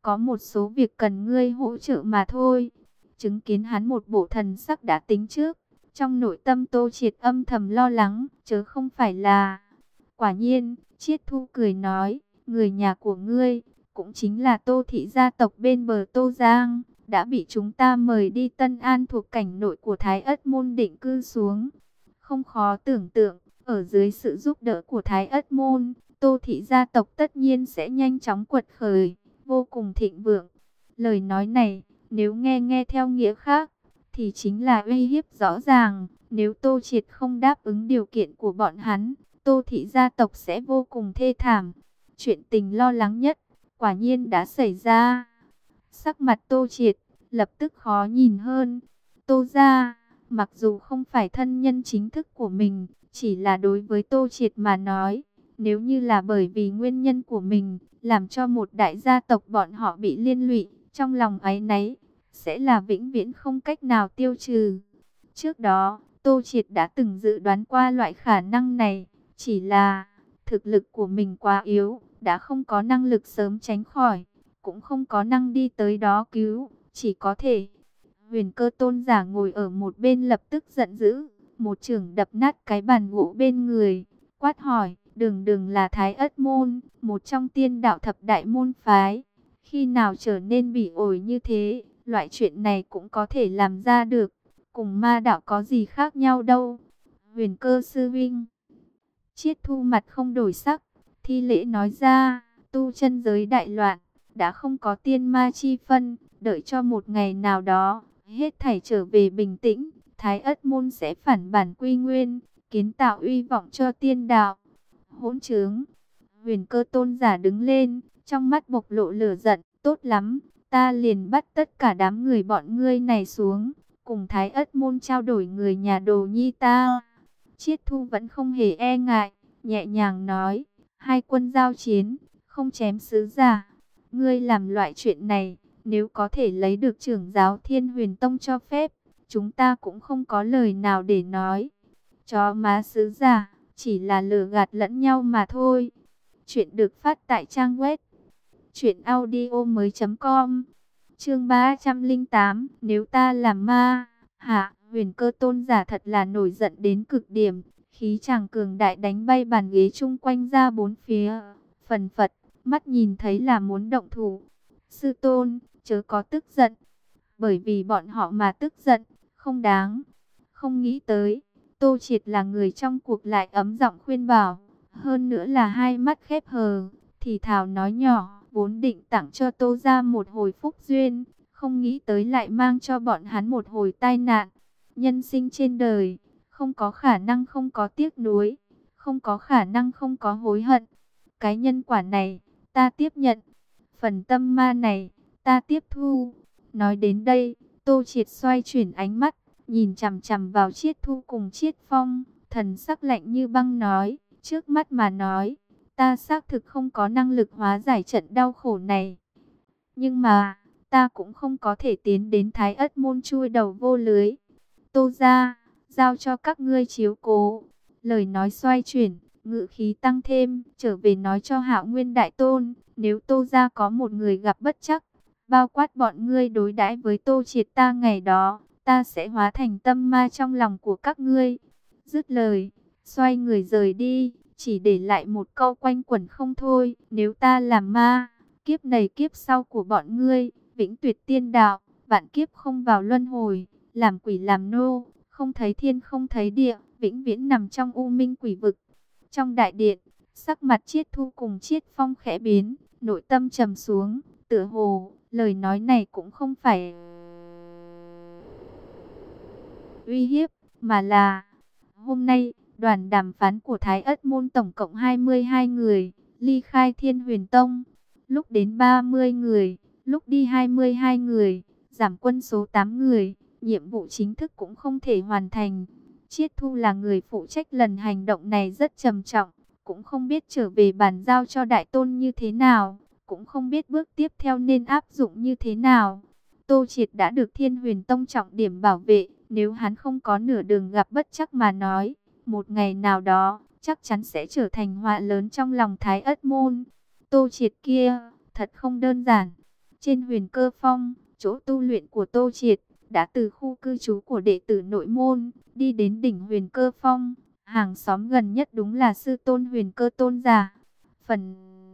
có một số việc cần ngươi hỗ trợ mà thôi. Chứng kiến hắn một bộ thần sắc đã tính trước, trong nội tâm Tô Triệt âm thầm lo lắng, chớ không phải là... Quả nhiên, Chiết Thu cười nói, người nhà của ngươi, cũng chính là Tô thị gia tộc bên bờ Tô Giang, đã bị chúng ta mời đi Tân An thuộc cảnh nội của Thái Ất Môn định cư xuống. Không khó tưởng tượng, ở dưới sự giúp đỡ của Thái Ất Môn, Tô thị gia tộc tất nhiên sẽ nhanh chóng quật khởi, vô cùng thịnh vượng. Lời nói này, nếu nghe nghe theo nghĩa khác, thì chính là uy hiếp rõ ràng. Nếu Tô Triệt không đáp ứng điều kiện của bọn hắn, Tô thị gia tộc sẽ vô cùng thê thảm. Chuyện tình lo lắng nhất, quả nhiên đã xảy ra. Sắc mặt Tô Triệt, lập tức khó nhìn hơn. Tô gia, mặc dù không phải thân nhân chính thức của mình, chỉ là đối với Tô Triệt mà nói, nếu như là bởi vì nguyên nhân của mình, làm cho một đại gia tộc bọn họ bị liên lụy, trong lòng áy náy, sẽ là vĩnh viễn không cách nào tiêu trừ. Trước đó, Tô Triệt đã từng dự đoán qua loại khả năng này, chỉ là thực lực của mình quá yếu, đã không có năng lực sớm tránh khỏi, cũng không có năng đi tới đó cứu, chỉ có thể. Huyền Cơ tôn giả ngồi ở một bên lập tức giận dữ, một chưởng đập nát cái bàn gỗ bên người, quát hỏi, Đường Đường là Thái Ất Môn, một trong tiên đạo thập đại môn phái, khi nào trở nên bỉ ổi như thế, loại chuyện này cũng có thể làm ra được, cùng ma đạo có gì khác nhau đâu. Huyền Cơ sư vinh. Chiết Thu mặt không đổi sắc, thi lễ nói ra, tu chân giới đại loạn, đã không có tiên ma chi phân, đợi cho một ngày nào đó, hết thảy trở về bình tĩnh, Thái Ất Môn sẽ phản bản quy nguyên, kiến tạo uy vọng cho tiên đạo. Hỗn trướng. Huyền Cơ tôn giả đứng lên, trong mắt bộc lộ lửa giận, tốt lắm, ta liền bắt tất cả đám người bọn ngươi này xuống, cùng Thái Ất Môn trao đổi người nhà Đồ Nhi ta. Chiết Thu vẫn không hề e ngại, nhẹ nhàng nói, hai quân giao chiến, không chém sứ giả. Ngươi làm loại chuyện này, nếu có thể lấy được trưởng giáo Thiên Huyền Tông cho phép, chúng ta cũng không có lời nào để nói. Chó má sứ giả, chỉ là lừa gạt lẫn nhau mà thôi. Chuyện được phát tại trang web truyện audio mới chấm com. Chương ba trăm lẻ tám, nếu ta làm ma, hả? Huyền Cơ tôn giả thật là nổi giận đến cực điểm, khí chàng cường đại đánh bay bàn ghế chung quanh ra bốn phía, phần phật, mắt nhìn thấy là muốn động thủ. Sư tôn, chớ có tức giận, bởi vì bọn họ mà tức giận, không đáng. Không nghĩ tới, Tô Triệt là người trong cuộc lại ấm giọng khuyên bảo, hơn nữa là hai mắt khép hờ, thì thào nói nhỏ, vốn định tặng cho Tô gia một hồi phúc duyên, không nghĩ tới lại mang cho bọn hắn một hồi tai nạn. Nhân sinh trên đời, không có khả năng không có tiếc nuối, không có khả năng không có hối hận. Cái nhân quả này, ta tiếp nhận. Phần tâm ma này, ta tiếp thu. Nói đến đây, Tô Triệt xoay chuyển ánh mắt, nhìn chằm chằm vào Chiết Thu cùng Chiết Phong, thần sắc lạnh như băng nói, trước mắt mà nói, ta xác thực không có năng lực hóa giải trận đau khổ này. Nhưng mà, ta cũng không có thể tiến đến Thái Ất Môn chui đầu vô lưới. Tô gia, giao cho các ngươi chiếu cố. Lời nói xoay chuyển, ngữ khí tăng thêm, trở về nói cho Hạo Nguyên Đại Tôn, nếu Tô gia có một người gặp bất trắc, bao quát bọn ngươi đối đãi với Tô Triệt ta ngày đó, ta sẽ hóa thành tâm ma trong lòng của các ngươi. Dứt lời, xoay người rời đi, chỉ để lại một câu quanh quẩn không thôi, nếu ta làm ma, kiếp này kiếp sau của bọn ngươi, vĩnh tuyệt tiên đạo, vạn kiếp không vào luân hồi, làm quỷ làm nô, không thấy thiên không thấy địa, vĩnh viễn nằm trong u minh quỷ vực. Trong đại điện, sắc mặt Chiết Thu cùng Chiết Phong khẽ biến, nội tâm trầm xuống, tựa hồ, lời nói này cũng không phải uy hiếp, mà là hôm nay, đoàn đàm phán của Thái Ất Môn tổng cộng hai mươi hai người, ly khai Thiên Huyền Tông, lúc đến ba mươi người, lúc đi hai mươi hai người, giảm quân số tám người, nhiệm vụ chính thức cũng không thể hoàn thành. Chiết Thu là người phụ trách lần hành động này rất trầm trọng, cũng không biết trở về bàn giao cho Đại Tôn như thế nào, cũng không biết bước tiếp theo nên áp dụng như thế nào. Tô Triệt đã được Thiên Huyền Tông trọng điểm bảo vệ, nếu hắn không có nửa đường gặp bất trắc mà nói, một ngày nào đó, chắc chắn sẽ trở thành họa lớn trong lòng Thái Ất Môn. Tô Triệt kia, thật không đơn giản. Trên Huyền Cơ Phong, chỗ tu luyện của Tô Triệt, đã từ khu cư trú của đệ tử nội môn, đi đến đỉnh Huyền Cơ Phong. Hàng xóm gần nhất đúng là sư tôn Huyền Cơ tôn giả. Phần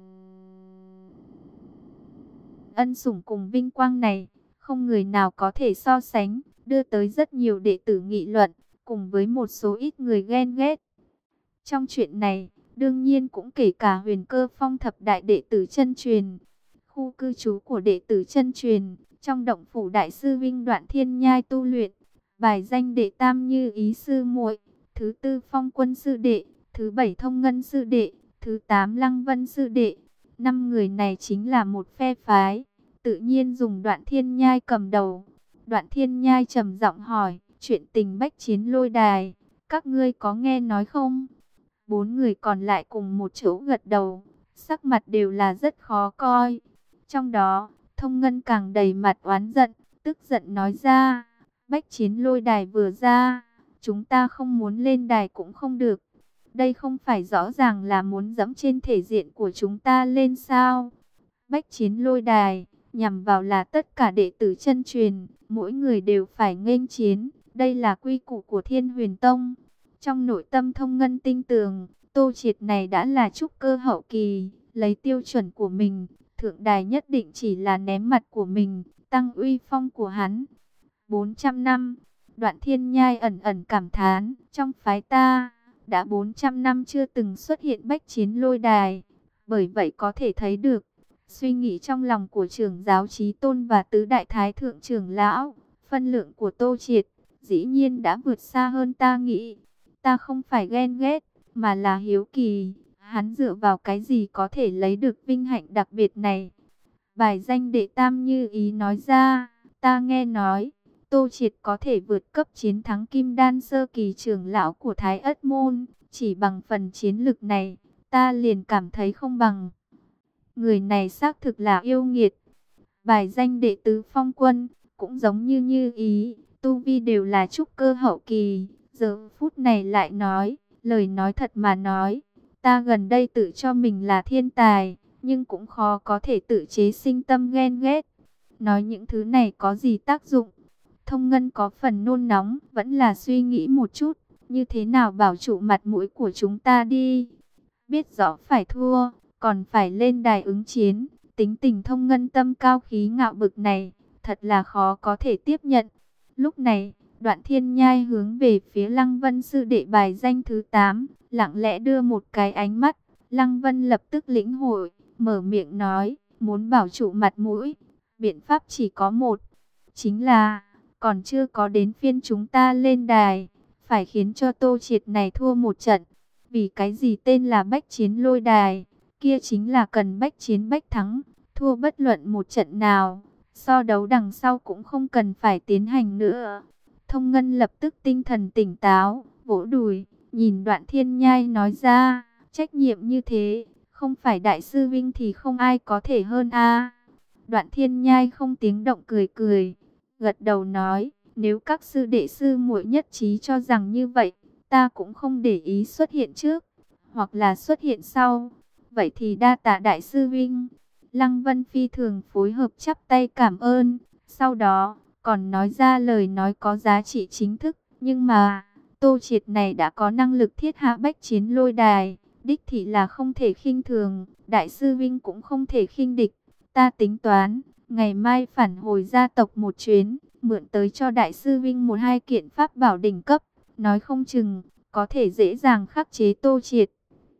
ân sủng cùng vinh quang này, không người nào có thể so sánh, đưa tới rất nhiều đệ tử nghị luận, cùng với một số ít người ghen ghét. Trong chuyện này, đương nhiên cũng kể cả Huyền Cơ Phong thập đại đệ tử chân truyền. Khu cư trú của đệ tử chân truyền, trong động phủ đại sư Vinh Đoạn Thiên Nhai tu luyện, bài danh đệ tam Như Ý sư muội, thứ tư Phong Quân sư đệ, thứ bảy Thông Ngân sư đệ, thứ tám Lăng Vân sư đệ. Năm người này chính là một phe phái, tự nhiên dùng Đoạn Thiên Nhai cầm đầu. Đoạn Thiên Nhai trầm giọng hỏi, chuyện tình bách chiến lôi đài, các ngươi có nghe nói không? Bốn người còn lại cùng một chỗ gật đầu, sắc mặt đều là rất khó coi. Trong đó, Thông Ngân càng đầy mặt oán giận, tức giận nói ra, bách chiến lôi đài vừa ra, chúng ta không muốn lên đài cũng không được. Đây không phải rõ ràng là muốn dẫm trên thể diện của chúng ta lên sao? Bách chiến lôi đài, nhằm vào là tất cả đệ tử chân truyền, mỗi người đều phải nghênh chiến, đây là quy củ của Thiên Huyền Tông. Trong nội tâm Thông Ngân tinh tường, Tô Triệt này đã là trúc cơ hậu kỳ, lấy tiêu chuẩn của mình, thượng đài nhất định chỉ là ném mặt của mình, tăng uy phong của hắn. bốn trăm năm, Đoạn Thiên Nhai ẩn ẩn cảm thán, trong phái ta, đã bốn trăm năm chưa từng xuất hiện bách chiến lôi đài. Bởi vậy có thể thấy được, suy nghĩ trong lòng của trưởng giáo Chí Tôn và tứ đại thái thượng trưởng lão, phân lượng của Tô Triệt, dĩ nhiên đã vượt xa hơn ta nghĩ. Ta không phải ghen ghét, mà là hiếu kỳ, hắn dựa vào cái gì có thể lấy được vinh hạnh đặc biệt này. Bài danh đệ tam Như Ý nói ra, ta nghe nói, Tô Triệt có thể vượt cấp chiến thắng Kim Đan sơ kỳ trưởng lão của Thái Ất Môn, chỉ bằng phần chiến lực này, ta liền cảm thấy không bằng. Người này xác thực là yêu nghiệt. Bài danh đệ tứ Phong Quân, cũng giống như Như Ý, tu vi đều là trúc cơ hậu kỳ, giờ phút này lại nói, lời nói thật mà nói, ta gần đây tự cho mình là thiên tài, nhưng cũng khó có thể tự chế sinh tâm ghen ghét. Nói những thứ này có gì tác dụng? Thông Ngân có phần nôn nóng, vẫn là suy nghĩ một chút, như thế nào bảo trụ mặt mũi của chúng ta đi. Biết rõ phải thua, còn phải lên đài ứng chiến, tính tình Thông Ngân tâm cao khí ngạo bực này, thật là khó có thể tiếp nhận. Lúc này, Đoạn Thiên Nhai hướng về phía Lăng Vân sư đệ bài danh thứ tám, lặng lẽ đưa một cái ánh mắt. Lăng Vân lập tức lĩnh hội, mở miệng nói, muốn bảo trụ mặt mũi, biện pháp chỉ có một, chính là, còn chưa có đến phiên chúng ta lên đài, phải khiến cho Tô Triệt này thua một trận. Vì cái gì tên là bách chiến lôi đài, kia chính là cần bách chiến bách thắng, thua bất luận một trận nào, so đấu đằng sau cũng không cần phải tiến hành nữa. Thông Ngân lập tức tinh thần tỉnh táo, vỗ đùi, nhìn Đoạn Thiên Nhai nói ra, trách nhiệm như thế, không phải đại sư Vinh thì không ai có thể hơn a. Đoạn Thiên Nhai không tiếng động cười cười, gật đầu nói, nếu các sư đệ sư muội nhất trí cho rằng như vậy, ta cũng không để ý xuất hiện trước, hoặc là xuất hiện sau, vậy thì đa tạ đại sư Vinh. Lăng Vân phi thường phối hợp chắp tay cảm ơn, sau đó còn nói ra lời nói có giá trị chính thức, nhưng mà Tô Triệt này đã có năng lực thiết hạ bách chiến lôi đài, đích thị là không thể khinh thường, đại sư Vinh cũng không thể khinh địch. Ta tính toán, ngày mai phản hồi gia tộc một chuyến, mượn tới cho đại sư Vinh một hai kiện pháp bảo đỉnh cấp, nói không chừng có thể dễ dàng khắc chế Tô Triệt.